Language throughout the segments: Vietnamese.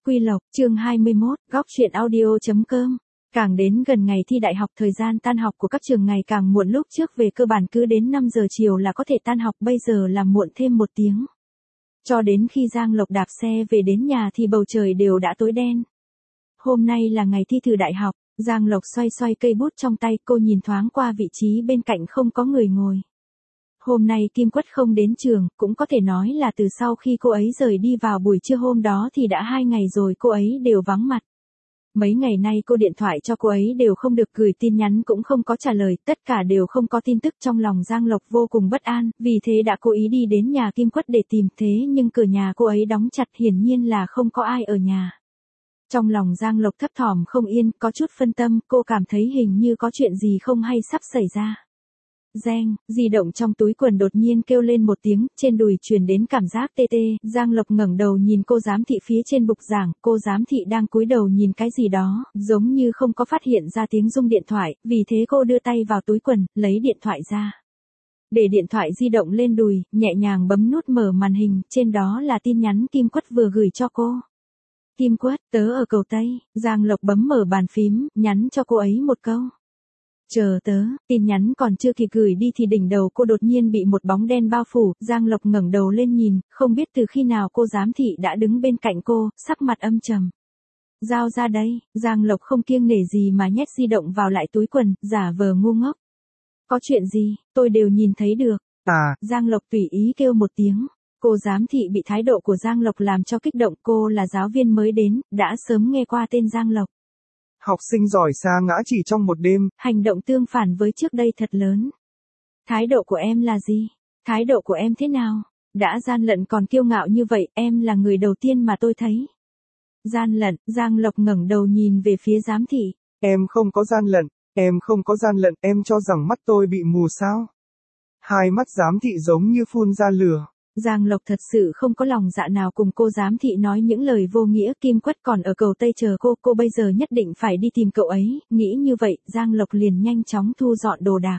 Quy Lộc, chương 21, góc truyện audio.com. Càng đến gần ngày thi đại học, thời gian tan học của các trường ngày càng muộn, lúc trước về cơ bản cứ đến 5 giờ chiều là có thể tan học, bây giờ là muộn thêm 1 tiếng. Cho đến khi Giang Lộc đạp xe về đến nhà thì bầu trời đều đã tối đen. Hôm nay là ngày thi thử đại học, Giang Lộc xoay xoay cây bút trong tay, cô nhìn thoáng qua vị trí bên cạnh không có người ngồi. Hôm nay Kim Quất không đến trường, cũng có thể nói là từ sau khi cô ấy rời đi vào buổi trưa hôm đó thì đã 2 ngày rồi cô ấy đều vắng mặt. Mấy ngày nay cô điện thoại cho cô ấy đều không được, gửi tin nhắn cũng không có trả lời, tất cả đều không có tin tức. Trong lòng Giang Lộc vô cùng bất an, vì thế đã cố ý đi đến nhà Kim Quất để tìm, thế nhưng cửa nhà cô ấy đóng chặt, hiển nhiên là không có ai ở nhà. Trong lòng Giang Lộc thấp thỏm không yên, có chút phân tâm, cô cảm thấy hình như có chuyện gì không hay sắp xảy ra. Reng, di động trong túi quần đột nhiên kêu lên một tiếng, trên đùi truyền đến cảm giác tê tê. Giang Lộc ngẩng đầu nhìn cô giám thị phía trên bục giảng, cô giám thị đang cúi đầu nhìn cái gì đó, giống như không có phát hiện ra tiếng rung điện thoại, vì thế cô đưa tay vào túi quần, lấy điện thoại ra. Để điện thoại di động lên đùi, nhẹ nhàng bấm nút mở màn hình, trên đó là tin nhắn Kim Quất vừa gửi cho cô. Kim Quất, tớ ở cầu Tây. Giang Lộc bấm mở bàn phím, nhắn cho cô ấy một câu. Chờ tớ. Tin nhắn còn chưa kịp gửi đi thì đỉnh đầu cô đột nhiên bị một bóng đen bao phủ. Giang Lộc ngẩng đầu lên nhìn, không biết từ khi nào cô giám thị đã đứng bên cạnh cô, sắc mặt âm trầm. Giao ra đây. Giang Lộc không kiêng nể gì mà nhét di động vào lại túi quần, giả vờ ngu ngốc. Có chuyện gì, tôi đều nhìn thấy được. Giang Lộc tùy ý kêu một tiếng. Cô giám thị bị thái độ của Giang Lộc làm cho kích động, cô là giáo viên mới đến, đã sớm nghe qua tên Giang Lộc. Học sinh giỏi sa ngã chỉ trong một đêm. Hành động tương phản với trước đây thật lớn. Thái độ của em là gì? Thái độ của em thế nào? Đã gian lận còn kiêu ngạo như vậy, em là người đầu tiên mà tôi thấy. Gian lận, Giang Lộc ngẩng đầu nhìn về phía giám thị. Em không có gian lận, em không có gian lận, em cho rằng mắt tôi bị mù sao? Hai mắt giám thị giống như phun ra lửa. Giang Lộc thật sự không có lòng dạ nào cùng cô giám thị nói những lời vô nghĩa. Kim Quất còn ở cầu Tây chờ cô bây giờ nhất định phải đi tìm cậu ấy. Nghĩ như vậy, Giang Lộc liền nhanh chóng thu dọn đồ đạc.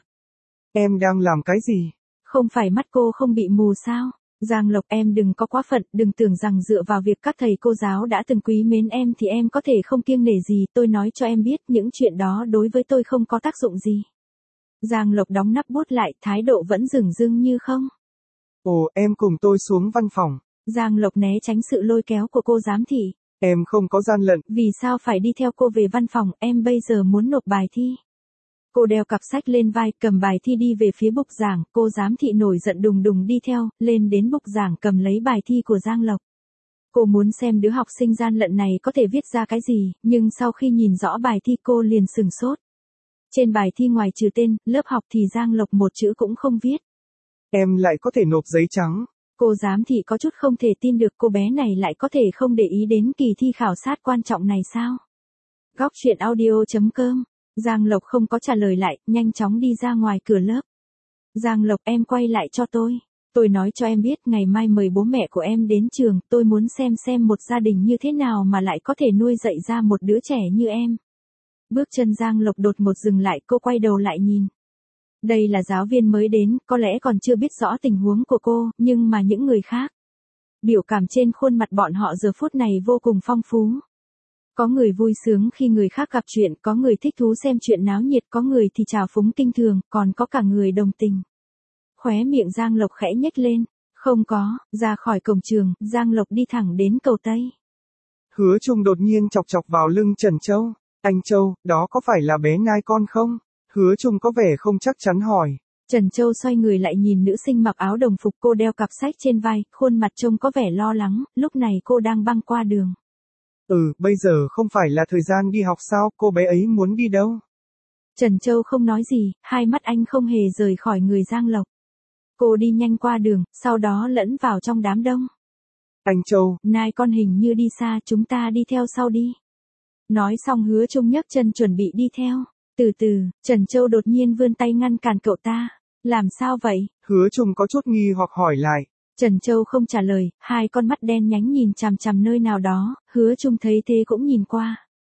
Em đang làm cái gì? Không phải mắt cô không bị mù sao? Giang Lộc, em đừng có quá phận, đừng tưởng rằng dựa vào việc các thầy cô giáo đã từng quý mến em thì em có thể không kiêng nể gì. Tôi nói cho em biết, những chuyện đó đối với tôi không có tác dụng gì. Giang Lộc đóng nắp bút lại, thái độ vẫn dửng dưng như không. Ồ, em cùng tôi xuống văn phòng. Giang Lộc né tránh sự lôi kéo của cô giám thị. Em không có gian lận. Vì sao phải đi theo cô về văn phòng, em bây giờ muốn nộp bài thi. Cô đeo cặp sách lên vai, cầm bài thi đi về phía bục giảng, cô giám thị nổi giận đùng đùng đi theo, lên đến bục giảng cầm lấy bài thi của Giang Lộc. Cô muốn xem đứa học sinh gian lận này có thể viết ra cái gì, nhưng sau khi nhìn rõ bài thi cô liền sửng sốt. Trên bài thi ngoài trừ tên, lớp học thì Giang Lộc một chữ cũng không viết. Em lại có thể nộp giấy trắng. Cô giám thị có chút không thể tin được, cô bé này lại có thể không để ý đến kỳ thi khảo sát quan trọng này sao? Góc truyện audio.com. Giang Lộc không có trả lời lại, nhanh chóng đi ra ngoài cửa lớp. Giang Lộc, em quay lại cho tôi. Tôi nói cho em biết, ngày mai mời bố mẹ của em đến trường, tôi muốn xem một gia đình như thế nào mà lại có thể nuôi dạy ra một đứa trẻ như em. Bước chân Giang Lộc đột ngột dừng lại, cô quay đầu lại nhìn. Đây là giáo viên mới đến, có lẽ còn chưa biết rõ tình huống của cô, nhưng mà những người khác. Biểu cảm trên khuôn mặt bọn họ giờ phút này vô cùng phong phú. Có người vui sướng khi người khác gặp chuyện, có người thích thú xem chuyện náo nhiệt, có người thì trào phúng kinh thường, còn có cả người đồng tình. Khóe miệng Giang Lộc khẽ nhếch lên. Không có, ra khỏi cổng trường, Giang Lộc đi thẳng đến cầu Tây. Hứa Trung đột nhiên chọc chọc vào lưng Trần Châu. Anh Châu, đó có phải là bé nai con không? Hứa Trung có vẻ không chắc chắn hỏi. Trần Châu xoay người lại nhìn nữ sinh mặc áo đồng phục, cô đeo cặp sách trên vai, khuôn mặt trông có vẻ lo lắng, lúc này cô đang băng qua đường. Bây giờ không phải là thời gian đi học sao, cô bé ấy muốn đi đâu? Trần Châu không nói gì, hai mắt anh không hề rời khỏi người Giang Lộc. Cô đi nhanh qua đường, sau đó lẫn vào trong đám đông. Anh Châu, nai con hình như đi xa, chúng ta đi theo sau đi. Nói xong Hứa Trung nhấc chân chuẩn bị đi theo. Từ từ, Trần Châu đột nhiên vươn tay ngăn cản cậu ta. Làm sao vậy? Hứa Trung có chút nghi hoặc hỏi lại. Trần Châu không trả lời, hai con mắt đen nhánh nhìn chằm chằm nơi nào đó, Hứa Trung thấy thế cũng nhìn qua.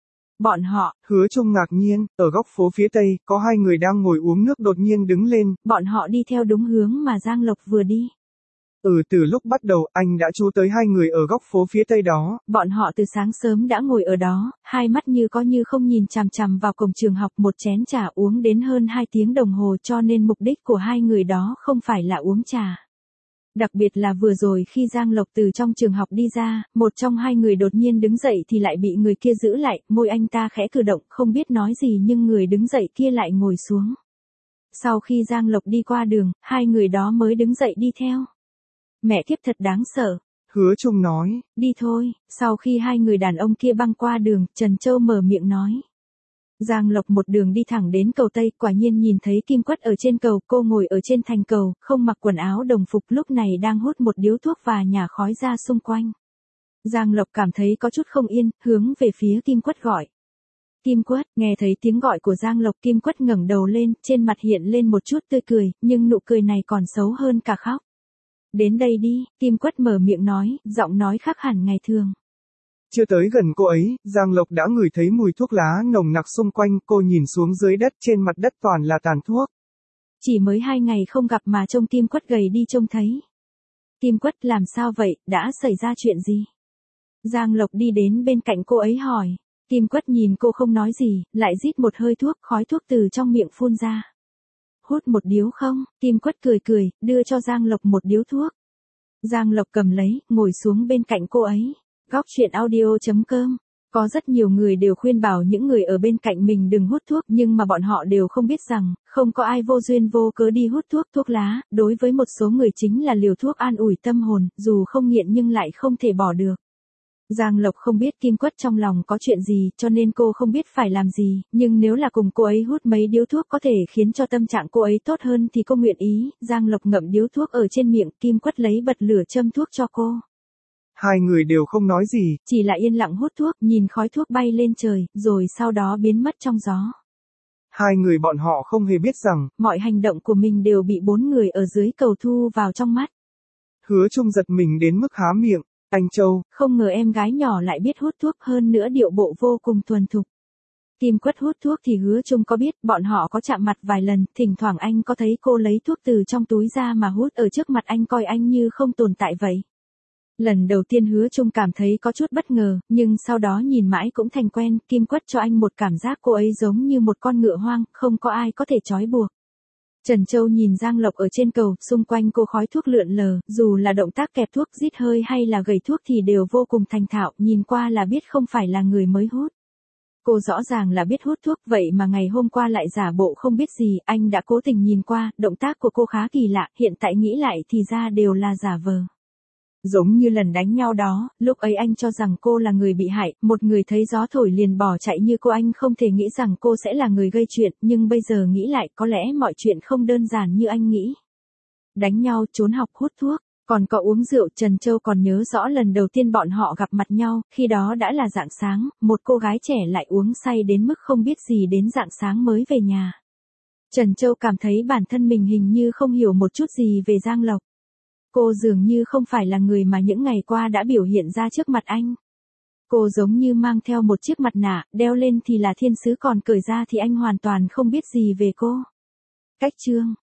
Bọn họ. Hứa Trung ngạc nhiên, ở góc phố phía tây, có hai người đang ngồi uống nước đột nhiên đứng lên. Bọn họ đi theo đúng hướng mà Giang Lộc vừa đi. Từ lúc bắt đầu anh đã chú tới hai người ở góc phố phía tây đó. Bọn họ từ sáng sớm đã ngồi ở đó, hai mắt như có như không nhìn chằm chằm vào cổng trường học, một chén trà uống đến hơn 2 tiếng đồng hồ, cho nên mục đích của hai người đó không phải là uống trà. Đặc biệt là vừa rồi khi Giang Lộc từ trong trường học đi ra, một trong hai người đột nhiên đứng dậy thì lại bị người kia giữ lại, môi anh ta khẽ cử động, không biết nói gì nhưng người đứng dậy kia lại ngồi xuống. Sau khi Giang Lộc đi qua đường, hai người đó mới đứng dậy đi theo. Mẹ kiếp thật đáng sợ. Hứa Trung nói. Đi thôi. Sau khi hai người đàn ông kia băng qua đường, Trần Châu mở miệng nói. Giang Lộc một đường đi thẳng đến cầu Tây, quả nhiên nhìn thấy Kim Quất ở trên cầu, cô ngồi ở trên thành cầu, không mặc quần áo đồng phục, lúc này đang hút một điếu thuốc và nhả khói ra xung quanh. Giang Lộc cảm thấy có chút không yên, hướng về phía Kim Quất gọi. Kim Quất, nghe thấy tiếng gọi của Giang Lộc, Kim Quất ngẩng đầu lên, trên mặt hiện lên một chút tươi cười, nhưng nụ cười này còn xấu hơn cả khóc. Đến đây đi, Kim Quất mở miệng nói, giọng nói khác hẳn ngày thường. Chưa tới gần cô ấy, Giang Lộc đã ngửi thấy mùi thuốc lá nồng nặc xung quanh, cô nhìn xuống dưới đất, trên mặt đất toàn là tàn thuốc. Chỉ mới 2 ngày không gặp mà trông Kim Quất gầy đi trông thấy. Kim Quất làm sao vậy, đã xảy ra chuyện gì? Giang Lộc đi đến bên cạnh cô ấy hỏi. Kim Quất nhìn cô không nói gì, lại rít một hơi thuốc, khói thuốc từ trong miệng phun ra. Hút một điếu không? Kim Quất cười, đưa cho Giang Lộc một điếu thuốc. Giang Lộc cầm lấy, ngồi xuống bên cạnh cô ấy. Góc chuyện audio.com. Có rất nhiều người đều khuyên bảo những người ở bên cạnh mình đừng hút thuốc, nhưng mà bọn họ đều không biết rằng, không có ai vô duyên vô cớ đi hút thuốc lá, đối với một số người chính là liều thuốc an ủi tâm hồn, dù không nghiện nhưng lại không thể bỏ được. Giang Lộc không biết Kim Quất trong lòng có chuyện gì, cho nên cô không biết phải làm gì, nhưng nếu là cùng cô ấy hút mấy điếu thuốc có thể khiến cho tâm trạng cô ấy tốt hơn thì cô nguyện ý. Giang Lộc ngậm điếu thuốc ở trên miệng, Kim Quất lấy bật lửa châm thuốc cho cô. Hai người đều không nói gì, chỉ là yên lặng hút thuốc, nhìn khói thuốc bay lên trời, rồi sau đó biến mất trong gió. Hai người bọn họ không hề biết rằng, mọi hành động của mình đều bị 4 người ở dưới cầu thu vào trong mắt. Hứa Trung giật mình đến mức há miệng. Anh Châu, không ngờ em gái nhỏ lại biết hút thuốc, hơn nữa điệu bộ vô cùng thuần thục. Kim Quất hút thuốc thì Hứa Trung có biết, bọn họ có chạm mặt vài lần, thỉnh thoảng anh có thấy cô lấy thuốc từ trong túi ra mà hút ở trước mặt anh, coi anh như không tồn tại vậy. Lần đầu tiên Hứa Trung cảm thấy có chút bất ngờ, nhưng sau đó nhìn mãi cũng thành quen. Kim Quất cho anh một cảm giác cô ấy giống như một con ngựa hoang, không có ai có thể trói buộc. Trần Châu nhìn Giang Lộc ở trên cầu, xung quanh cô khói thuốc lượn lờ, dù là động tác kẹp thuốc, rít hơi hay là gầy thuốc thì đều vô cùng thành thạo, nhìn qua là biết không phải là người mới hút. Cô rõ ràng là biết hút thuốc, vậy mà ngày hôm qua lại giả bộ không biết gì, anh đã cố tình nhìn qua, động tác của cô khá kỳ lạ, hiện tại nghĩ lại thì ra đều là giả vờ. Giống như lần đánh nhau đó, lúc ấy anh cho rằng cô là người bị hại, một người thấy gió thổi liền bỏ chạy như cô, anh không thể nghĩ rằng cô sẽ là người gây chuyện, nhưng bây giờ nghĩ lại có lẽ mọi chuyện không đơn giản như anh nghĩ. Đánh nhau, trốn học, hút thuốc, còn có uống rượu. Trần Châu còn nhớ rõ lần đầu tiên bọn họ gặp mặt nhau, khi đó đã là rạng sáng, một cô gái trẻ lại uống say đến mức không biết gì đến rạng sáng mới về nhà. Trần Châu cảm thấy bản thân mình hình như không hiểu một chút gì về Giang Lộc. Cô dường như không phải là người mà những ngày qua đã biểu hiện ra trước mặt anh. Cô giống như mang theo một chiếc mặt nạ, đeo lên thì là thiên sứ, còn cởi ra thì anh hoàn toàn không biết gì về cô. Cách chương